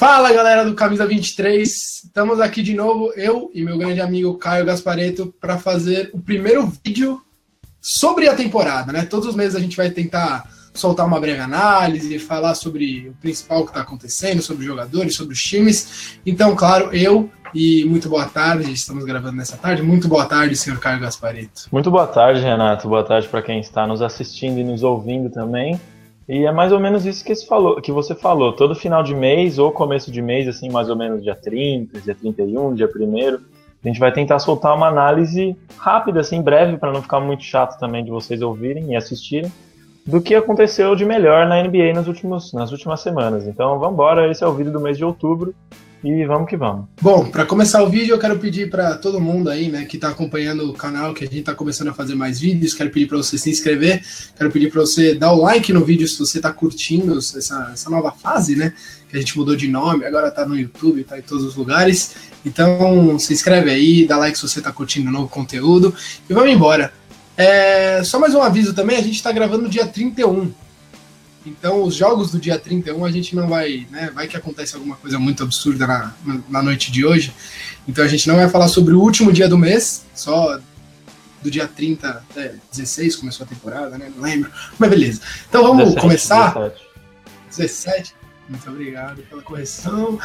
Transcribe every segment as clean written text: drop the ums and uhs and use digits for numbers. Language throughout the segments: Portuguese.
Fala, galera do Camisa 23, estamos aqui de novo, eu e meu grande amigo Caio Gasparetto, para fazer o primeiro vídeo sobre a temporada, né? Todos os meses a gente vai tentar soltar uma breve análise, falar sobre o principal que está acontecendo, sobre os jogadores, sobre os times. Então, claro, muito boa tarde, estamos gravando nessa tarde. Muito boa tarde, senhor Caio Gasparetto. Muito boa tarde, Renato. Boa tarde para quem está nos assistindo e nos ouvindo também. E é mais ou menos isso que você falou. Todo final de mês ou começo de mês, assim, mais ou menos dia 30, dia 31, dia 1º, a gente vai tentar soltar uma análise rápida, assim, breve, para não ficar muito chato também de vocês ouvirem e assistirem, do que aconteceu de melhor na NBA nas últimas semanas. Então, vamos embora. Esse é o vídeo do mês de outubro. E vamos que vamos. Bom, para começar o vídeo, eu quero pedir para todo mundo aí, né, que está acompanhando o canal, que a gente está começando a fazer mais vídeos, quero pedir para você se inscrever, quero pedir para você dar o like no vídeo se você está curtindo essa nova fase, né, que a gente mudou de nome, agora está no YouTube, está em todos os lugares. Então, se inscreve aí, dá like se você está curtindo o novo conteúdo e vamos embora. Só mais um aviso também, a gente está gravando no dia 31. Então, os jogos do dia 31 a gente não vai, né? Vai que acontece alguma coisa muito absurda na noite de hoje. Então, a gente não vai falar sobre o último dia do mês, só do dia 30 até 16 começou a temporada, né? Não lembro. Mas beleza. Então, vamos começar. 17. Muito obrigado pela correção.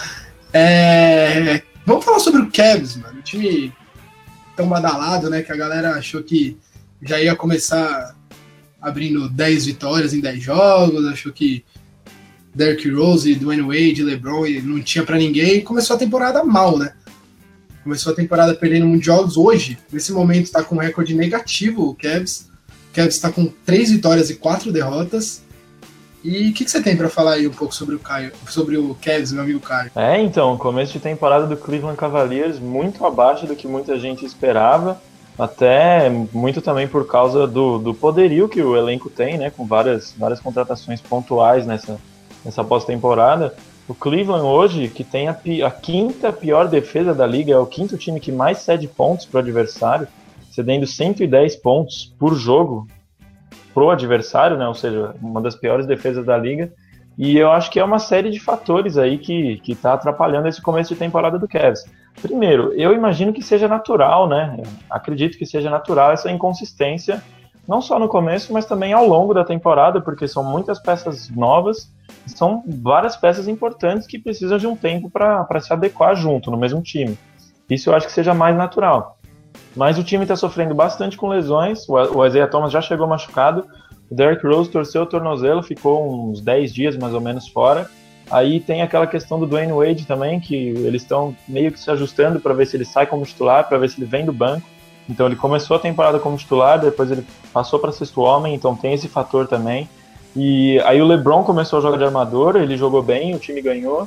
Vamos falar sobre o Cavs, mano. O time tão badalado, né? Que a galera achou que já ia começar abrindo 10 vitórias em 10 jogos, achou que Derrick Rose, Dwayne Wade, LeBron não tinha pra ninguém, começou a temporada mal, né? Começou a temporada perdendo muitos jogos. Hoje, nesse momento, tá com um recorde negativo o Cavs. O Cavs tá com 3 vitórias e 4 derrotas. E o que você tem pra falar aí um pouco sobre o Cavs, meu amigo Caio? Então, começo de temporada do Cleveland Cavaliers muito abaixo do que muita gente esperava. Até muito também por causa do poderio que o elenco tem, né, com várias contratações pontuais nessa pós-temporada. O Cleveland hoje, que tem a quinta pior defesa da liga, é o quinto time que mais cede pontos para o adversário, cedendo 110 pontos por jogo para o adversário, né, ou seja, uma das piores defesas da liga. E eu acho que é uma série de fatores aí que está atrapalhando esse começo de temporada do Cavs. Primeiro, eu imagino que seja natural, né? Acredito que seja natural essa inconsistência, não só no começo, mas também ao longo da temporada, porque são muitas peças novas, são várias peças importantes que precisam de um tempo para se adequar junto, no mesmo time. Isso eu acho que seja mais natural. Mas o time está sofrendo bastante com lesões, o Isaiah Thomas já chegou machucado, o Derrick Rose torceu o tornozelo, ficou uns 10 dias mais ou menos fora. Aí tem aquela questão do Dwayne Wade também, que eles estão meio que se ajustando para ver se ele sai como titular, para ver se ele vem do banco. Então ele começou a temporada como titular, depois ele passou para sexto homem, então tem esse fator também. E aí o LeBron começou a jogar de armador, ele jogou bem, o time ganhou,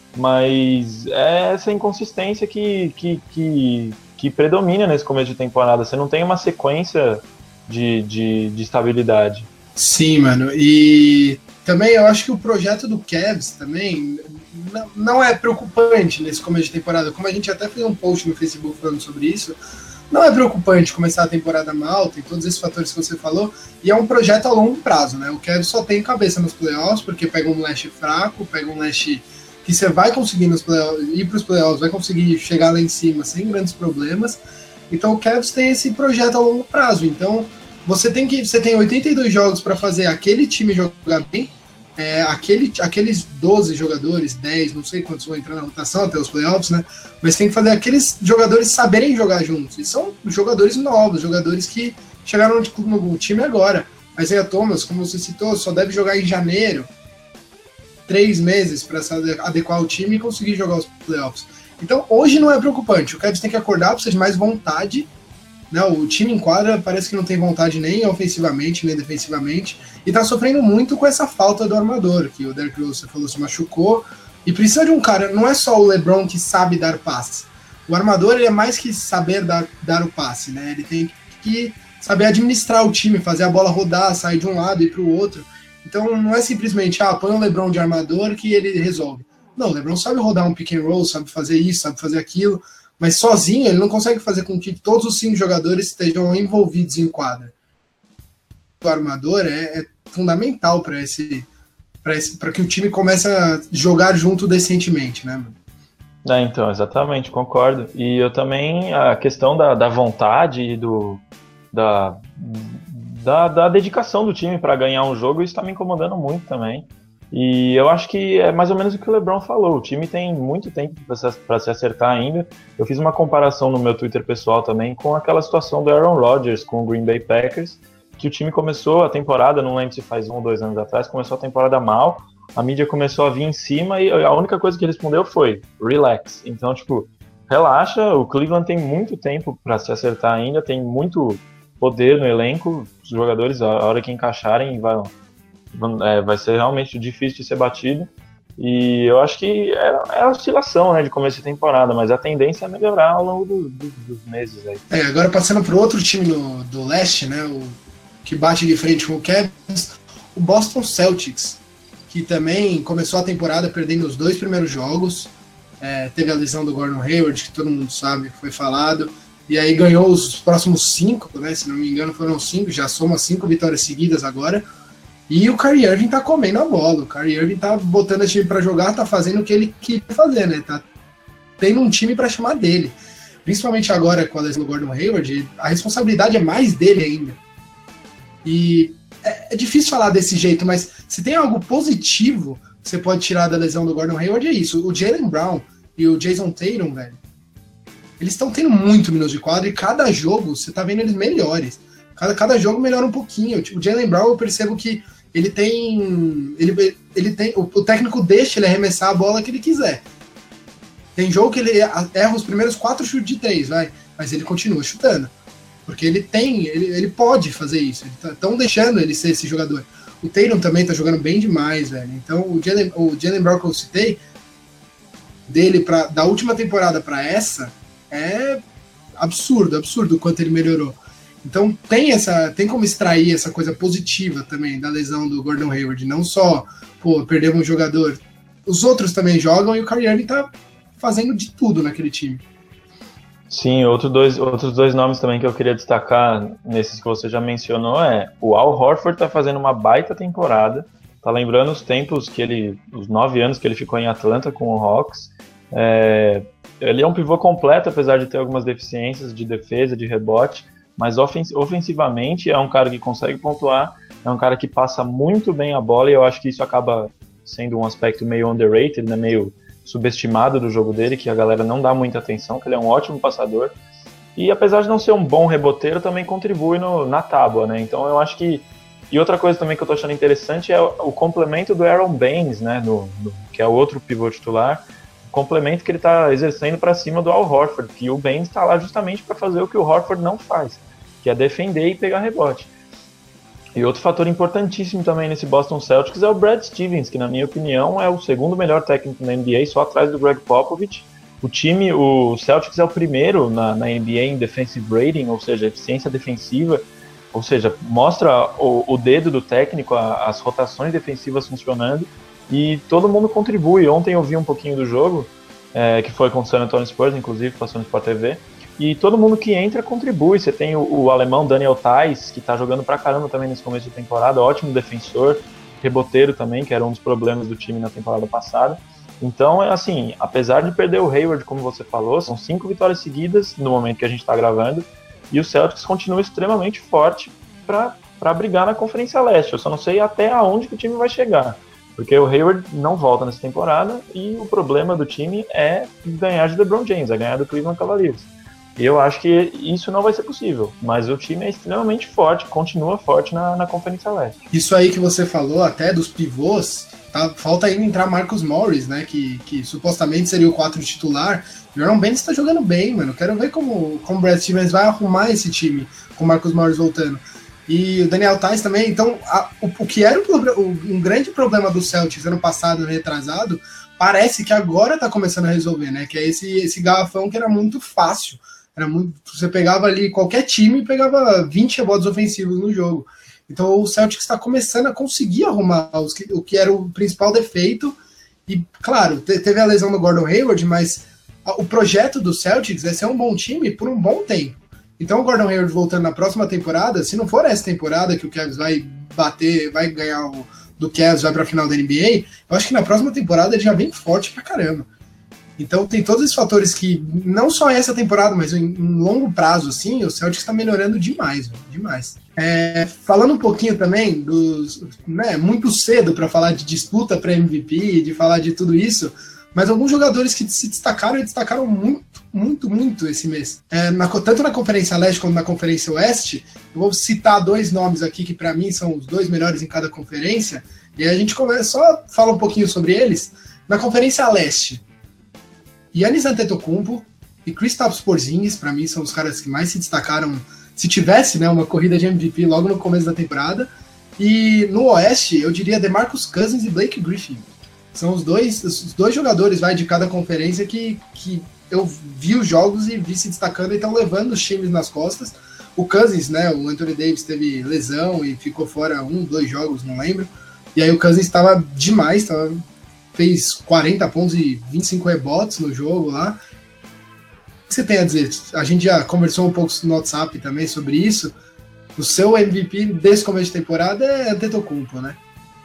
mas é essa inconsistência que predomina nesse começo de temporada. Você não tem uma sequência de estabilidade. Sim, mano, e também eu acho que o projeto do Cavs também não é preocupante nesse começo de temporada. Como a gente até fez um post no Facebook falando sobre isso, não é preocupante começar a temporada mal, tem todos esses fatores que você falou, e é um projeto a longo prazo, né? O Cavs só tem cabeça nos playoffs, porque pega um leste fraco, pega um leste que você vai conseguir ir para os playoffs, vai conseguir chegar lá em cima sem grandes problemas. Então o Cavs tem esse projeto a longo prazo. Então você tem 82 jogos para fazer aquele time jogar bem, aqueles 12 jogadores, 10, não sei quantos vão entrar na rotação até os playoffs, né? Mas tem que fazer aqueles jogadores saberem jogar juntos. E são jogadores novos, jogadores que chegaram no time agora. Mas Isaiah Thomas, como você citou, só deve jogar em janeiro, 3 meses para se adequar ao time e conseguir jogar os playoffs. Então hoje não é preocupante, o Cavs tem que acordar, precisa de mais vontade. Não, o time em quadra parece que não tem vontade nem ofensivamente, nem defensivamente, e tá sofrendo muito com essa falta do armador, que o Derrick Rose, você falou, se machucou, e precisa de um cara, não é só o LeBron que sabe dar passe. O armador, ele é mais que saber dar o passe, né? Ele tem que saber administrar o time, fazer a bola rodar, sair de um lado e ir pro outro. Então não é simplesmente, põe o LeBron de armador que ele resolve. Não, o LeBron sabe rodar um pick and roll, sabe fazer isso, sabe fazer aquilo, mas sozinho ele não consegue fazer com que todos os 5 jogadores estejam envolvidos em quadra. O armador é fundamental para para que o time comece a jogar junto decentemente, né, mano? Então, exatamente, concordo. E eu também, a questão da vontade e da dedicação do time para ganhar um jogo, isso está me incomodando muito também. E eu acho que é mais ou menos o que o LeBron falou, o time tem muito tempo para se acertar ainda. Eu fiz uma comparação no meu Twitter pessoal também com aquela situação do Aaron Rodgers com o Green Bay Packers, que o time começou a temporada, não lembro se faz 1 ou 2 anos atrás, começou a temporada mal, a mídia começou a vir em cima e a única coisa que ele respondeu foi relax. Então, tipo, relaxa, o Cleveland tem muito tempo para se acertar ainda, tem muito poder no elenco, os jogadores, a hora que encaixarem, vai ser realmente difícil de ser batido. E eu acho que é a oscilação, né, de começo de temporada, mas a tendência é melhorar ao longo dos meses aí. Agora passando para outro time do leste, né, o que bate de frente com o Cavs, o Boston Celtics, que também começou a temporada perdendo os 2 primeiros jogos, teve a lesão do Gordon Hayward, que todo mundo sabe, foi falado, e aí ganhou os próximos 5, né, se não me engano foram 5, já soma 5 vitórias seguidas agora, e o Kyrie Irving tá comendo a bola, o Kyrie Irving tá botando esse time pra jogar, tá fazendo o que ele queria fazer, né, tá tendo um time pra chamar dele, principalmente agora com a lesão do Gordon Hayward, a responsabilidade é mais dele ainda, e é difícil falar desse jeito, mas se tem algo positivo que você pode tirar da lesão do Gordon Hayward, é isso. O Jaylen Brown e o Jason Tatum, velho, eles estão tendo muito minutos de quadra e cada jogo você tá vendo eles melhores. Cada jogo melhora um pouquinho. Tipo, o Jaylen Brown, eu percebo que ele tem... O técnico deixa ele arremessar a bola que ele quiser. Tem jogo que ele erra os primeiros 4 chutes de 3, mas ele continua chutando. Porque ele pode fazer isso. Estão deixando ele ser esse jogador. O Tatum também tá jogando bem demais, velho. Então o Jaylen Brown que eu citei, dele da última temporada para essa, é absurdo o quanto ele melhorou. Então tem como extrair essa coisa positiva também da lesão do Gordon Hayward. Não só, perdemos um jogador. Os outros também jogam e o Kyrie Irving tá fazendo de tudo naquele time. Sim, outros dois nomes também que eu queria destacar nesses que você já mencionou o Al Horford tá fazendo uma baita temporada, tá lembrando os tempos os 9 anos que ele ficou em Atlanta com o Hawks. Ele é um pivô completo, apesar de ter algumas deficiências de defesa, de rebote, mas ofensivamente é um cara que consegue pontuar, é um cara que passa muito bem a bola e eu acho que isso acaba sendo um aspecto meio underrated, né, meio subestimado do jogo dele, que a galera não dá muita atenção, que ele é um ótimo passador, e apesar de não ser um bom reboteiro, também contribui na tábua, né, então eu acho que, e outra coisa também que eu tô achando interessante é o complemento do Aaron Baines, né, que é o outro pivô titular, o complemento que ele tá exercendo para cima do Al Horford, que o Baines tá lá justamente para fazer o que o Horford não faz, que é defender e pegar rebote. E outro fator importantíssimo também nesse Boston Celtics é o Brad Stevens, que na minha opinião é o segundo melhor técnico da NBA, só atrás do Greg Popovich. O Celtics é o primeiro na NBA em defensive rating, ou seja, eficiência defensiva, ou seja, mostra o dedo do técnico, as rotações defensivas funcionando, e todo mundo contribui. Ontem eu vi um pouquinho do jogo, que foi com o San Antonio Spurs, inclusive, passou no Sport TV, e todo mundo que entra contribui. Você tem o alemão Daniel Theis, que tá jogando pra caramba também nesse começo de temporada, ótimo defensor, reboteiro também, que era um dos problemas do time na temporada passada. Então, assim, apesar de perder o Hayward, como você falou, são 5 vitórias seguidas no momento que a gente tá gravando, e o Celtics continua extremamente forte pra brigar na Conferência Leste. Eu só não sei até aonde que o time vai chegar, porque o Hayward não volta nessa temporada, e o problema do time é ganhar de LeBron James, é ganhar do Cleveland Cavaliers. E eu acho que isso não vai ser possível, mas o time é extremamente forte, continua forte na Conferência Leste. Isso aí que você falou até dos pivôs, falta ainda entrar Marcus Morris, né, que supostamente seria o 4 titular. O Aaron Baines tá jogando bem, mano. Quero ver como o Brad Stevens vai arrumar esse time com o Marcus Morris voltando. E o Daniel Theis também. Então, o que era um grande problema do Celtics ano passado, retrasado, parece que agora tá começando a resolver, né, que é esse garrafão que era muito fácil. Você pegava ali qualquer time e pegava 20 rebotes ofensivos no jogo. Então o Celtics está começando a conseguir arrumar o que era o principal defeito. E, claro, teve a lesão do Gordon Hayward, mas o projeto do Celtics é ser um bom time por um bom tempo. Então o Gordon Hayward voltando na próxima temporada, se não for essa temporada que o Cavs vai ganhar do Cavs vai para a final da NBA, eu acho que na próxima temporada ele já vem forte pra caramba. Então tem todos esses fatores que, não só essa temporada, mas em longo prazo, assim, o Celtics está melhorando demais, demais. Falando um pouquinho também dos, né, muito cedo para falar de disputa para MVP, de falar de tudo isso, mas alguns jogadores que se destacaram e destacaram muito esse mês. Tanto na Conferência Leste como na Conferência Oeste, eu vou citar 2 nomes aqui que para mim são os 2 melhores em cada conferência, e aí a gente só fala um pouquinho sobre eles. Na Conferência Leste, Giannis Antetokounmpo e Kristaps Porzingis, para mim, são os caras que mais se destacaram, se tivesse, né, uma corrida de MVP logo no começo da temporada. E no Oeste, eu diria DeMarcus Cousins e Blake Griffin. São os dois jogadores de cada conferência que eu vi os jogos e vi se destacando e estão levando os times nas costas. O Cousins, né, o Anthony Davis teve lesão e ficou fora 2 jogos, não lembro. E aí o Cousins estava demais, fez 40 pontos e 25 rebotes no jogo lá. O que você tem a dizer? A gente já conversou um pouco no WhatsApp também sobre isso. O seu MVP desse começo de temporada é Antetokounmpo, né?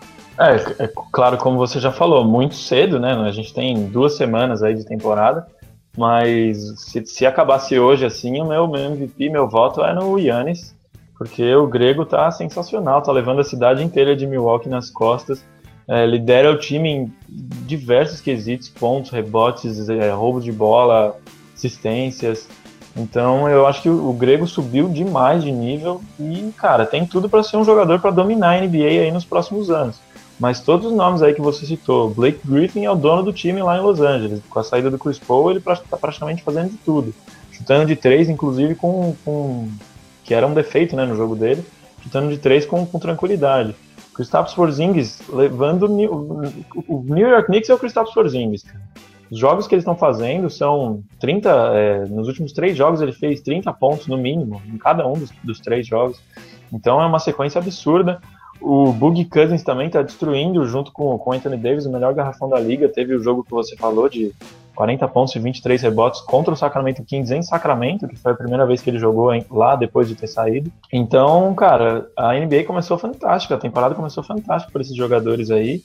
É claro, como você já falou, muito cedo, né? A gente tem 2 semanas aí de temporada, mas se acabasse hoje assim, o meu MVP, meu voto é no Giannis, porque o grego tá sensacional, tá levando a cidade inteira de Milwaukee nas costas, lidera o time em diversos quesitos, pontos, rebotes, roubos de bola, assistências. Então eu acho que o grego subiu demais de nível e, cara, tem tudo para ser um jogador para dominar a NBA aí nos próximos anos. Mas todos os nomes aí que você citou, Blake Griffin é o dono do time lá em Los Angeles. Com a saída do Chris Paul, ele está praticamente fazendo de tudo. Chutando de 3, inclusive, que era um defeito, né, no jogo dele. Chutando de 3 com tranquilidade. Kristaps Porzingis levando o New York Knicks é o Kristaps Porzingis. Os jogos que eles estão fazendo são 30... nos últimos 3 jogos ele fez 30 pontos no mínimo, em cada um dos 3 jogos. Então é uma sequência absurda. O Boogie Cousins também está destruindo, junto com o Anthony Davis, o melhor garrafão da liga. Teve o jogo que você falou de 40 pontos e 23 rebotes contra o Sacramento Kings em Sacramento, que foi a primeira vez que ele jogou lá depois de ter saído. Então, cara, a NBA começou fantástica, a temporada começou fantástica para esses jogadores aí.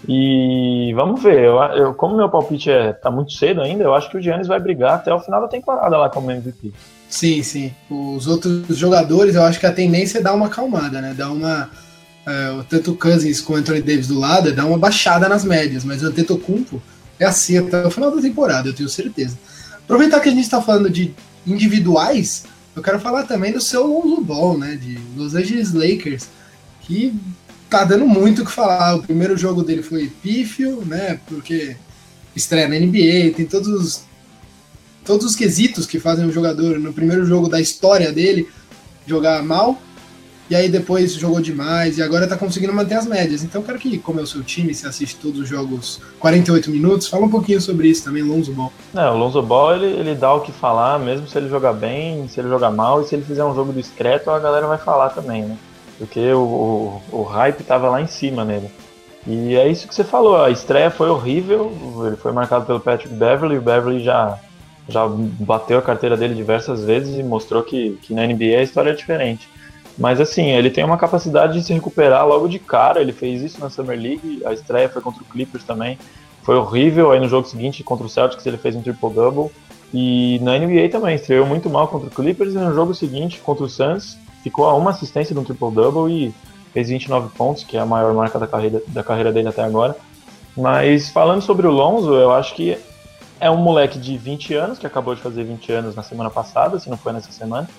E vamos ver, como meu palpite tá muito cedo ainda, eu acho que o Giannis vai brigar até o final da temporada lá como MVP. Sim. Os outros jogadores, eu acho que a tendência é dar uma acalmada, né? Tanto o Cousins com o Anthony Davis do lado, dá uma baixada nas médias, mas o Antetokounmpo é assim até o final da temporada, eu tenho certeza. Aproveitar que a gente está falando de individuais, eu quero falar também do seu Lonzo Ball, né, de Los Angeles Lakers, que tá dando muito o que falar. O primeiro jogo dele foi pífio, né, porque estreia na NBA, tem todos os quesitos que fazem um jogador no primeiro jogo da história dele jogar mal. E aí depois jogou demais e agora tá conseguindo manter as médias. Então eu quero que, como é o seu time, você assiste todos os jogos 48 minutos, fala um pouquinho sobre isso também, Lonzo Ball. O Lonzo Ball, ele dá o que falar, mesmo se ele jogar bem, se ele jogar mal, e se ele fizer um jogo discreto, a galera vai falar também, né? Porque o hype tava lá em cima nele. E é isso que você falou, a estreia foi horrível, ele foi marcado pelo Patrick Beverley, e o Beverley já bateu a carteira dele diversas vezes e mostrou que na NBA a história é diferente. Mas assim, ele tem uma capacidade de se recuperar logo de cara, ele fez isso na Summer League, a estreia foi contra o Clippers também, foi horrível, aí no jogo seguinte contra o Celtics ele fez um triple-double, e na NBA também, estreou muito mal contra o Clippers, e no jogo seguinte contra o Suns, ficou a uma assistência de um triple-double e fez 29 pontos, que é a maior marca da carreira dele até agora. Mas falando sobre o Lonzo, eu acho que é um moleque de 20 anos, que acabou de fazer 20 anos na semana passada, se não foi nessa semana.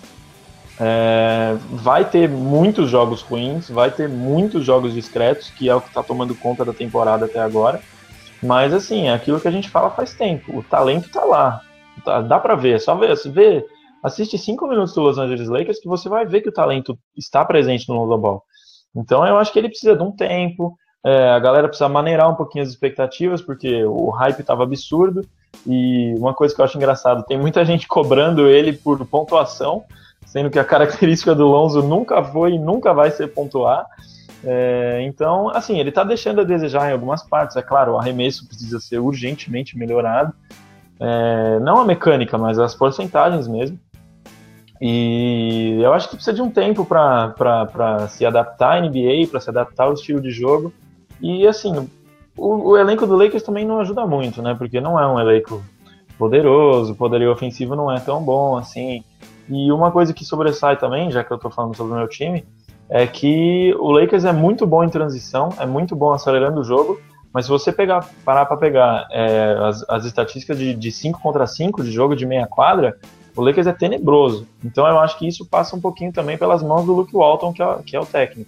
Vai ter muitos jogos ruins, vai ter muitos jogos discretos, que é o que está tomando conta da temporada até agora, mas assim, é aquilo que a gente fala faz tempo, o talento tá lá, dá pra ver, é só ver, assiste 5 minutos do Los Angeles Lakers que você vai ver que o talento está presente no Lonzo Ball. Então eu acho que ele precisa de um tempo, a galera precisa maneirar um pouquinho as expectativas, porque o hype estava absurdo, e uma coisa que eu acho engraçado, tem muita gente cobrando ele por pontuação, sendo que a característica do Lonzo nunca foi e nunca vai ser pontuar. Então, assim, ele está deixando a desejar em algumas partes. É claro, o arremesso precisa ser urgentemente melhorado. Não a mecânica, mas as porcentagens mesmo. E eu acho que precisa de um tempo para se adaptar à NBA, para se adaptar ao estilo de jogo. E assim, o elenco do Lakers também não ajuda muito, né? Porque não é um elenco poderoso, o poderio ofensivo não é tão bom assim. E uma coisa que sobressai também, já que eu tô falando sobre o meu time, é que o Lakers é muito bom em transição, é muito bom acelerando o jogo, mas se você parar para pegar as estatísticas de 5 contra 5, de jogo de meia quadra, o Lakers é tenebroso. Então eu acho que isso passa um pouquinho também pelas mãos do Luke Walton, que é o técnico.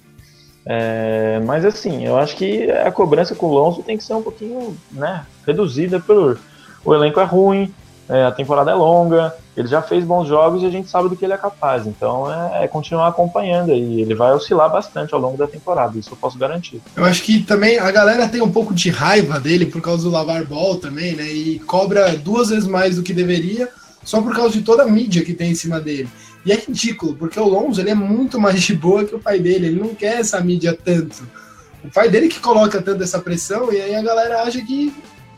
Mas assim, eu acho que a cobrança com o Lonzo tem que ser um pouquinho, né, reduzida por o elenco é ruim, a temporada é longa, ele já fez bons jogos e a gente sabe do que ele é capaz. Então é continuar acompanhando aí. Ele vai oscilar bastante ao longo da temporada, isso eu posso garantir. Eu acho que também a galera tem um pouco de raiva dele por causa do LaVar Ball também, né? E cobra 2 vezes mais do que deveria, só por causa de toda a mídia que tem em cima dele. E é ridículo, porque o Lonzo ele é muito mais de boa que o pai dele, ele não quer essa mídia tanto. O pai dele que coloca tanto essa pressão, e aí a galera acha que,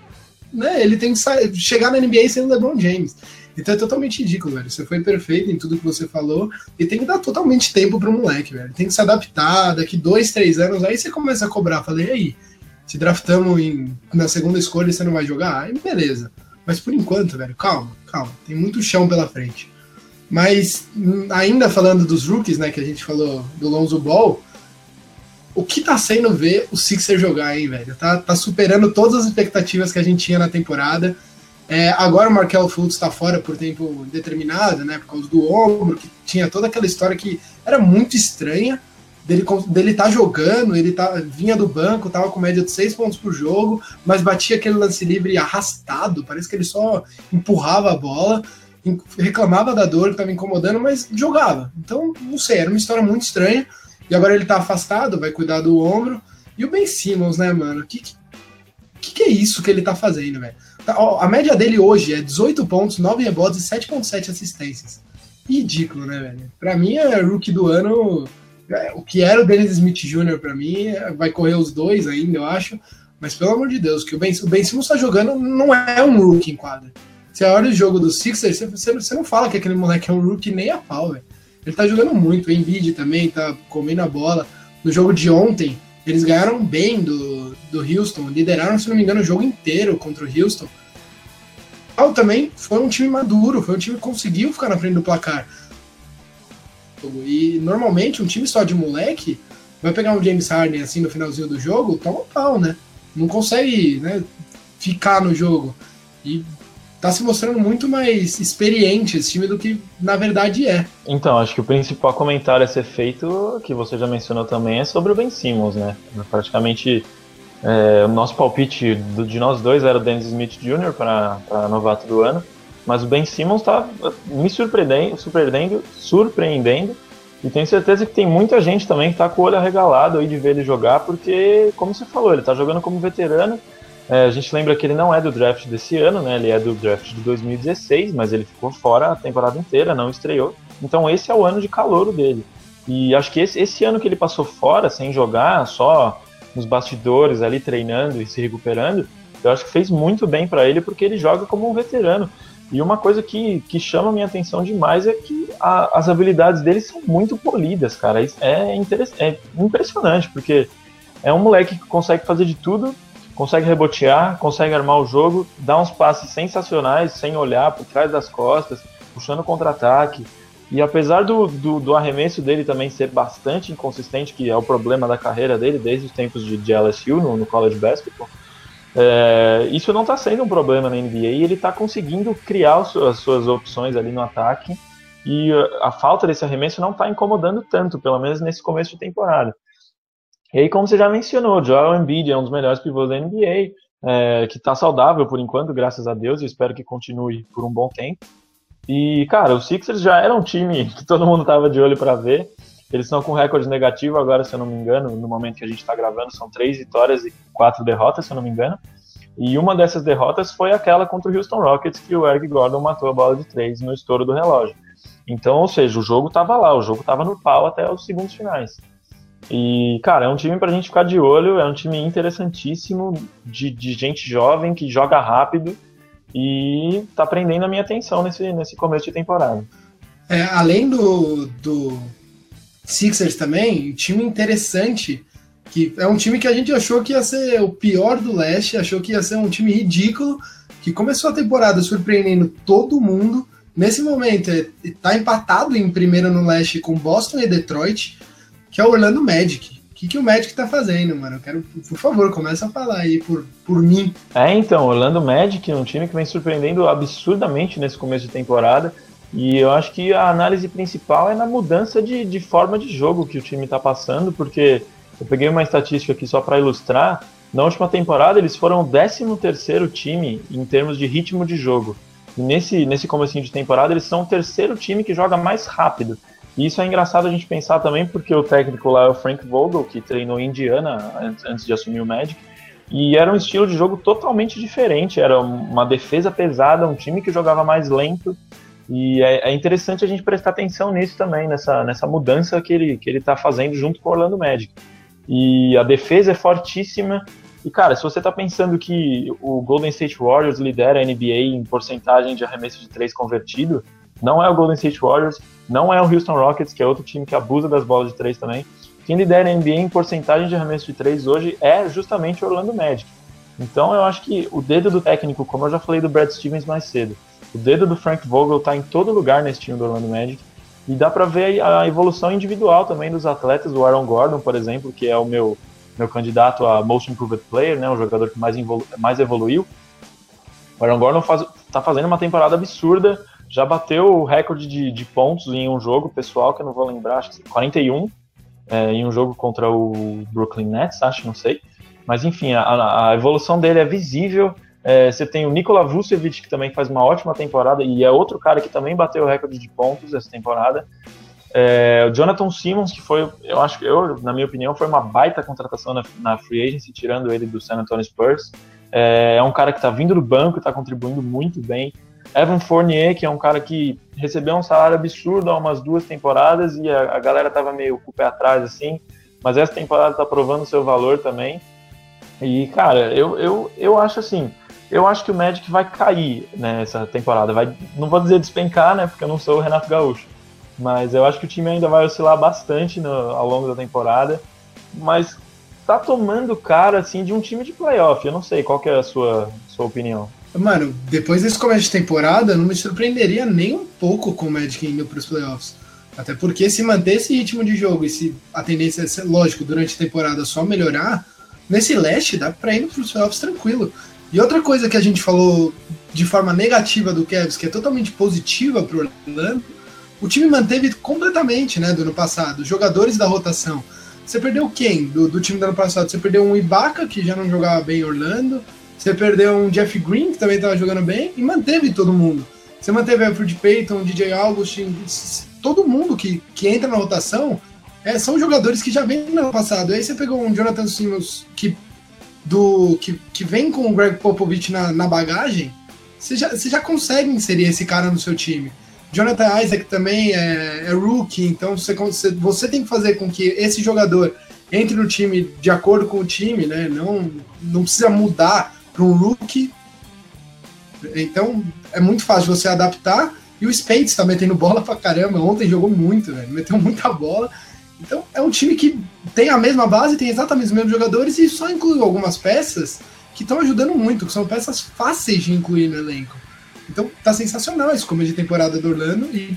né, ele tem que chegar na NBA sendo LeBron James. Então é totalmente ridículo, velho. Você foi perfeito em tudo que você falou e tem que dar totalmente tempo pro moleque, velho. Tem que se adaptar, daqui 2, 3 anos, aí você começa a cobrar. Falei, e aí, te draftamos na segunda escolha e você não vai jogar? Aí beleza. Mas por enquanto, velho, calma. Tem muito chão pela frente. Mas ainda falando dos rookies, né, que a gente falou do Lonzo Ball, o que tá sendo ver o Sixers jogar, hein, velho? Tá superando todas as expectativas que a gente tinha na temporada. Agora o Markelle Fultz está fora por tempo determinado, né, por causa do ombro, que tinha toda aquela história que era muito estranha, dele tá jogando, vinha do banco, tava com média de 6 pontos por jogo, mas batia aquele lance livre arrastado, parece que ele só empurrava a bola, reclamava da dor que tava incomodando, mas jogava. Então, não sei, era uma história muito estranha, e agora ele tá afastado, vai cuidar do ombro, e o Ben Simmons, né, mano, que é isso que ele tá fazendo, velho? A média dele hoje é 18 pontos, 9 rebotes e 7,7 assistências. Ridículo, né, velho? Pra mim é rookie do ano. O que era o Dennis Smith Jr. pra mim, vai correr os dois ainda, eu acho. Mas pelo amor de Deus, que o Ben Simmons tá jogando não é um rookie em quadra. Você olha o jogo do Sixers, você não fala que aquele moleque é um rookie nem a pau, velho. Ele tá jogando muito, o Embiid também tá comendo a bola. No jogo de ontem, eles ganharam bem do Houston, lideraram, se não me engano, o jogo inteiro contra o Houston. Também foi um time maduro, foi um time que conseguiu ficar na frente do placar. E normalmente um time só de moleque vai pegar um James Harden assim no finalzinho do jogo, toma um pau, né? Não consegue, né, ficar no jogo. E tá se mostrando muito mais experiente esse time do que na verdade é. Então, acho que o principal comentário a ser feito, que você já mencionou também, é sobre o Ben Simmons, né? Praticamente o nosso palpite de nós dois era o Dennis Smith Jr. para novato do ano, mas o Ben Simmons está me surpreendendo, e tenho certeza que tem muita gente também que está com o olho arregalado aí de ver ele jogar, porque, como você falou, ele está jogando como veterano. A gente lembra que ele não é do draft desse ano, né? Ele é do draft de 2016, mas ele ficou fora a temporada inteira, não estreou. Então esse é o ano de calouro dele. E acho que esse ano que ele passou fora, sem jogar, só nos bastidores ali treinando e se recuperando, eu acho que fez muito bem para ele, porque ele joga como um veterano. E uma coisa que chama a minha atenção demais é que as habilidades dele são muito polidas, cara. É impressionante, porque é um moleque que consegue fazer de tudo, consegue rebotear, consegue armar o jogo, dá uns passes sensacionais, sem olhar por trás das costas, puxando contra-ataque. E apesar do arremesso dele também ser bastante inconsistente, que é o problema da carreira dele desde os tempos de LSU no college basketball, isso não está sendo um problema na NBA, e ele está conseguindo criar as suas opções ali no ataque, e a falta desse arremesso não está incomodando tanto, pelo menos nesse começo de temporada. E aí, como você já mencionou, o Joel Embiid é um dos melhores pivôs da NBA, que está saudável por enquanto, graças a Deus, e espero que continue por um bom tempo. E, cara, os Sixers já era um time que todo mundo estava de olho para ver. Eles estão com recorde negativo agora, se eu não me engano, no momento que a gente está gravando, são 3 vitórias e 4 derrotas, se eu não me engano. E uma dessas derrotas foi aquela contra o Houston Rockets, que o Eric Gordon matou a bola de 3 no estouro do relógio. Então, ou seja, o jogo estava lá, o jogo estava no pau até os segundos finais. E, cara, é um time pra gente ficar de olho, é um time interessantíssimo, de gente jovem que joga rápido e tá prendendo a minha atenção nesse começo de temporada. Além do Sixers também, um time interessante, que é um time que a gente achou que ia ser o pior do leste, achou que ia ser um time ridículo, que começou a temporada surpreendendo todo mundo. Nesse momento, está empatado em primeiro no leste com Boston e Detroit, que é o Orlando Magic. O que o Magic tá fazendo, mano? Eu quero, por favor, começa a falar aí por mim. Então, Orlando Magic é um time que vem surpreendendo absurdamente nesse começo de temporada, e eu acho que a análise principal é na mudança de forma de jogo que o time tá passando, porque eu peguei uma estatística aqui só para ilustrar. Na última temporada eles foram o 13º time em termos de ritmo de jogo. E nesse comecinho de temporada eles são o 3º time que joga mais rápido. E isso é engraçado a gente pensar também, porque o técnico lá é o Frank Vogel, que treinou em Indiana antes de assumir o Magic, e era um estilo de jogo totalmente diferente, era uma defesa pesada, um time que jogava mais lento, e é interessante a gente prestar atenção nisso também, nessa mudança que ele tá fazendo junto com o Orlando Magic. E a defesa é fortíssima, e cara, se você tá pensando que o Golden State Warriors lidera a NBA em porcentagem de arremesso de 3 convertido, não é o Golden State Warriors, não é o Houston Rockets, que é outro time que abusa das bolas de 3 também. Quem lidera a NBA em porcentagem de arremesso de 3 hoje é justamente o Orlando Magic. Então eu acho que o dedo do técnico, como eu já falei do Brad Stevens mais cedo, o dedo do Frank Vogel tá em todo lugar nesse time do Orlando Magic, e dá para ver a evolução individual também dos atletas, o Aaron Gordon, por exemplo, que é o meu candidato a Most Improved Player, né, o jogador que mais evoluiu. O Aaron Gordon tá fazendo uma temporada absurda, já bateu o recorde de pontos em um jogo pessoal, que eu não vou lembrar, acho que 41, em um jogo contra o Brooklyn Nets, não sei. Mas enfim, a evolução dele é visível. Você tem o Nikola Vucevic, que também faz uma ótima temporada, e é outro cara que também bateu o recorde de pontos essa temporada. O Jonathan Simmons, que foi, na minha opinião, foi uma baita contratação na Free Agency, tirando ele do San Antonio Spurs. É um cara que está vindo do banco e está contribuindo muito bem. Evan Fournier, que é um cara que recebeu um salário absurdo há umas 2 temporadas e a galera tava meio com o pé atrás, assim, mas essa temporada tá provando o seu valor também. E, cara, eu acho assim, eu acho que o Magic vai cair nessa temporada, não vou dizer despencar, né, porque eu não sou o Renato Gaúcho, mas eu acho que o time ainda vai oscilar bastante ao longo da temporada, mas tá tomando cara, assim, de um time de playoff. Eu não sei, qual que é a sua opinião? Mano, depois desse começo de temporada, não me surpreenderia nem um pouco com o Magic indo para os playoffs. Até porque se manter esse ritmo de jogo e se a tendência é, lógico, durante a temporada só melhorar, nesse leste dá para ir para os playoffs tranquilo. E outra coisa que a gente falou de forma negativa do Cavs, que é totalmente positiva para o Orlando, o time manteve completamente, né, do ano passado, os jogadores da rotação. Você perdeu quem do time do ano passado? Você perdeu um Ibaka, que já não jogava bem em Orlando. Você perdeu um Jeff Green, que também estava jogando bem, e manteve todo mundo. Você manteve Alfred Payton, DJ Augustin, todo mundo que entra na rotação são jogadores que já vêm no ano passado. Aí você pegou um Jonathan Simmons que vem com o Greg Popovich na bagagem, você já consegue inserir esse cara no seu time. Jonathan Isaac também é rookie, então você tem que fazer com que esse jogador entre no time de acordo com o time, né? Não precisa mudar para um rookie. Então é muito fácil você adaptar. E o Spades tá metendo bola pra caramba. Ontem jogou muito, velho. Meteu muita bola. Então é um time que tem a mesma base, tem exatamente os mesmos jogadores e só incluiu algumas peças que estão ajudando muito, que são peças fáceis de incluir no elenco. Então tá sensacional esse começo de temporada do Orlando e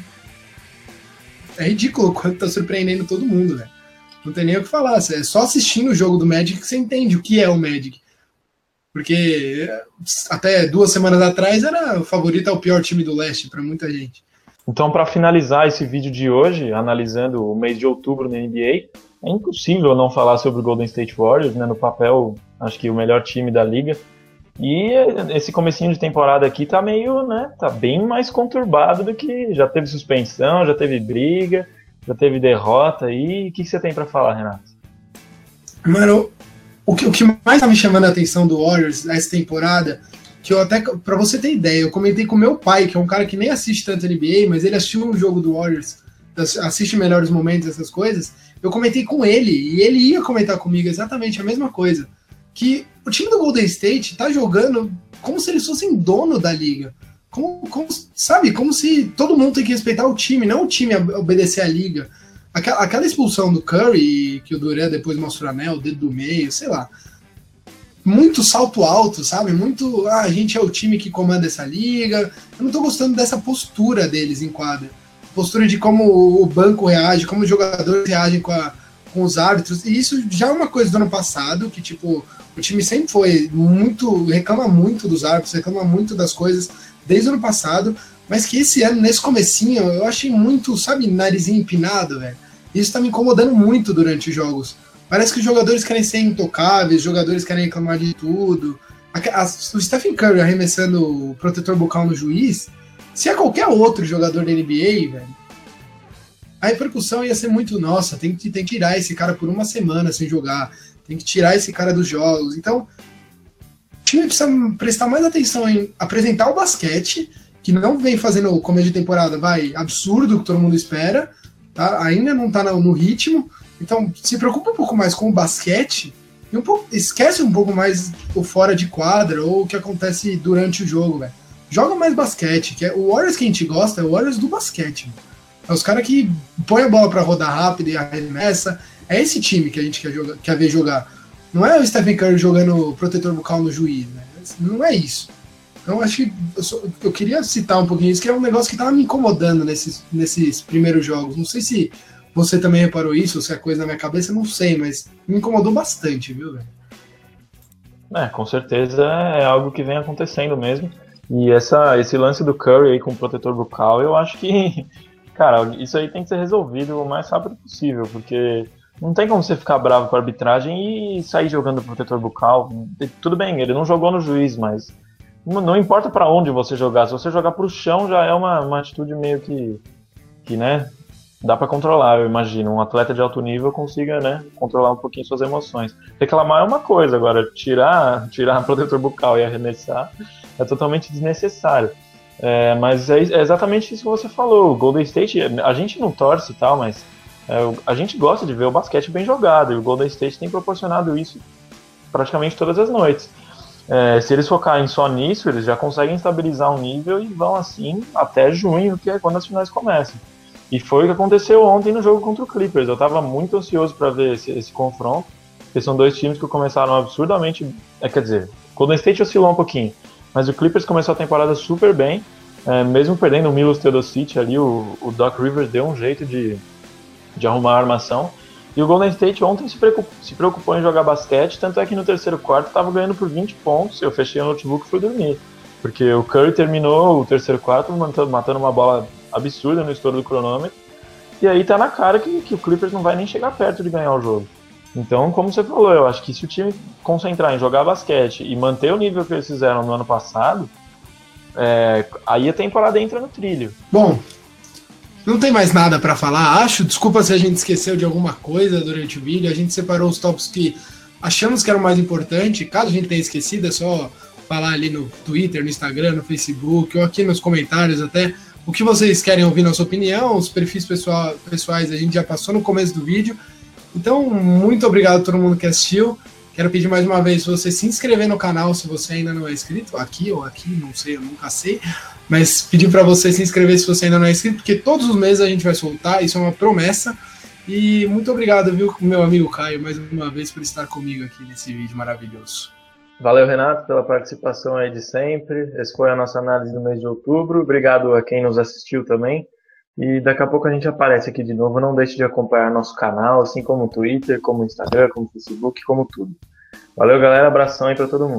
é ridículo quanto tá surpreendendo todo mundo, velho. Não tem nem o que falar. É só assistindo o jogo do Magic que você entende o que é o Magic. Porque até 2 semanas atrás era o favorito ao pior time do leste para muita gente. Então, para finalizar esse vídeo de hoje, analisando o mês de outubro na NBA, é impossível não falar sobre o Golden State Warriors, né? No papel, acho que o melhor time da liga. E esse comecinho de temporada aqui tá meio, né? Tá bem mais conturbado do que já teve suspensão, já teve briga, já teve derrota aí. O que você tem para falar, Renato? Mano, o que mais tá me chamando a atenção do Warriors nessa temporada, que eu até, pra você ter ideia, eu comentei com meu pai, que é um cara que nem assiste tanto NBA, mas ele assistiu um jogo do Warriors, assiste melhores momentos, essas coisas, eu comentei com ele, e ele ia comentar comigo exatamente a mesma coisa, que o time do Golden State tá jogando como se eles fossem dono da liga. Sabe, como se todo mundo tem que respeitar o time, não o time obedecer à liga. Aquela expulsão do Curry, que o Durant depois mostrou o dedo do meio, sei lá. Muito salto alto, sabe? Muito, a gente é o time que comanda essa liga. Eu não tô gostando dessa postura deles em quadra. Postura de como o banco reage, como os jogadores reagem com os árbitros. E isso já é uma coisa do ano passado, que tipo, o time sempre foi reclama muito dos árbitros, reclama muito das coisas desde o ano passado, mas que esse ano, nesse comecinho, eu achei muito, sabe, narizinho empinado, velho. Isso tá me incomodando muito durante os jogos. Parece que os jogadores querem ser intocáveis, os jogadores querem reclamar de tudo. O Stephen Curry arremessando o protetor bucal no juiz, se é qualquer outro jogador da NBA, velho, a repercussão ia ser muito, nossa, tem que tirar esse cara por uma semana sem jogar, tem que tirar esse cara dos jogos. Então, o time precisa prestar mais atenção em apresentar o basquete, que não vem fazendo o começo de temporada, absurdo, que todo mundo espera, tá? Ainda não tá no ritmo. Então, se preocupa um pouco mais com o basquete e esquece um pouco mais o fora de quadra ou o que acontece durante o jogo, velho. Joga mais basquete, que é o Warriors que a gente gosta, é o Warriors do basquete. Véio. É os caras que põem a bola para rodar rápido e arremessa. É esse time que a gente quer ver jogar. Não é o Stephen Curry jogando protetor bucal no juiz, né? Não é isso. Então, acho que eu queria citar um pouquinho isso, que é um negócio que tava me incomodando nesses primeiros jogos. Não sei se você também reparou isso, ou se é coisa na minha cabeça, não sei, mas me incomodou bastante, viu, velho? Com certeza é algo que vem acontecendo mesmo. E esse lance do Curry aí com o protetor bucal, eu acho que, cara, isso aí tem que ser resolvido o mais rápido possível, porque não tem como você ficar bravo com a arbitragem e sair jogando protetor bucal. Tudo bem, ele não jogou no juiz, mas não importa para onde você jogar. Se você jogar pro chão, já é uma atitude meio que, né, dá para controlar, eu imagino. Um atleta de alto nível consiga, né, controlar um pouquinho suas emoções. Reclamar é uma coisa, agora tirar protetor bucal e arremessar é totalmente desnecessário. Mas é exatamente isso que você falou. O Golden State, a gente não torce e tal, mas a gente gosta de ver o basquete bem jogado, e o Golden State tem proporcionado isso praticamente todas as noites. Se eles focarem só nisso, eles já conseguem estabilizar um nível e vão assim até junho, que é quando as finais começam. E foi o que aconteceu ontem no jogo contra o Clippers. Eu estava muito ansioso para ver esse confronto, porque são dois times que começaram absurdamente... quer dizer, o Golden State oscilou um pouquinho, mas o Clippers começou a temporada super bem, mesmo perdendo o Milos Teodosic ali, o Doc Rivers deu um jeito de arrumar a armação. E o Golden State ontem se preocupou em jogar basquete, tanto é que no terceiro quarto estava ganhando por 20 pontos, eu fechei o notebook e fui dormir. Porque o Curry terminou o terceiro quarto matando uma bola absurda no estouro do cronômetro, e aí tá na cara que o Clippers não vai nem chegar perto de ganhar o jogo. Então, como você falou, eu acho que se o time concentrar em jogar basquete e manter o nível que eles fizeram no ano passado, aí a temporada entra no trilho. Bom, não tem mais nada para falar, acho. Desculpa se a gente esqueceu de alguma coisa durante o vídeo. A gente separou os tópicos que achamos que eram mais importantes. Caso a gente tenha esquecido, é só falar ali no Twitter, no Instagram, no Facebook, ou aqui nos comentários até o que vocês querem ouvir nossa opinião. Os perfis pessoais a gente já passou no começo do vídeo. Então, muito obrigado a todo mundo que assistiu. Quero pedir mais uma vez para você se inscrever no canal se você ainda não é inscrito, aqui ou aqui, não sei, eu nunca sei, mas pedir para você se inscrever se você ainda não é inscrito, porque todos os meses a gente vai soltar, isso é uma promessa. E muito obrigado, viu, meu amigo Caio, mais uma vez por estar comigo aqui nesse vídeo maravilhoso. Valeu, Renato, pela participação aí de sempre. Essa foi a nossa análise do mês de outubro. Obrigado a quem nos assistiu também. E daqui a pouco a gente aparece aqui de novo. Não deixe de acompanhar nosso canal, assim como o Twitter, como o Instagram, como o Facebook, como tudo. Valeu, galera. Abração aí pra todo mundo.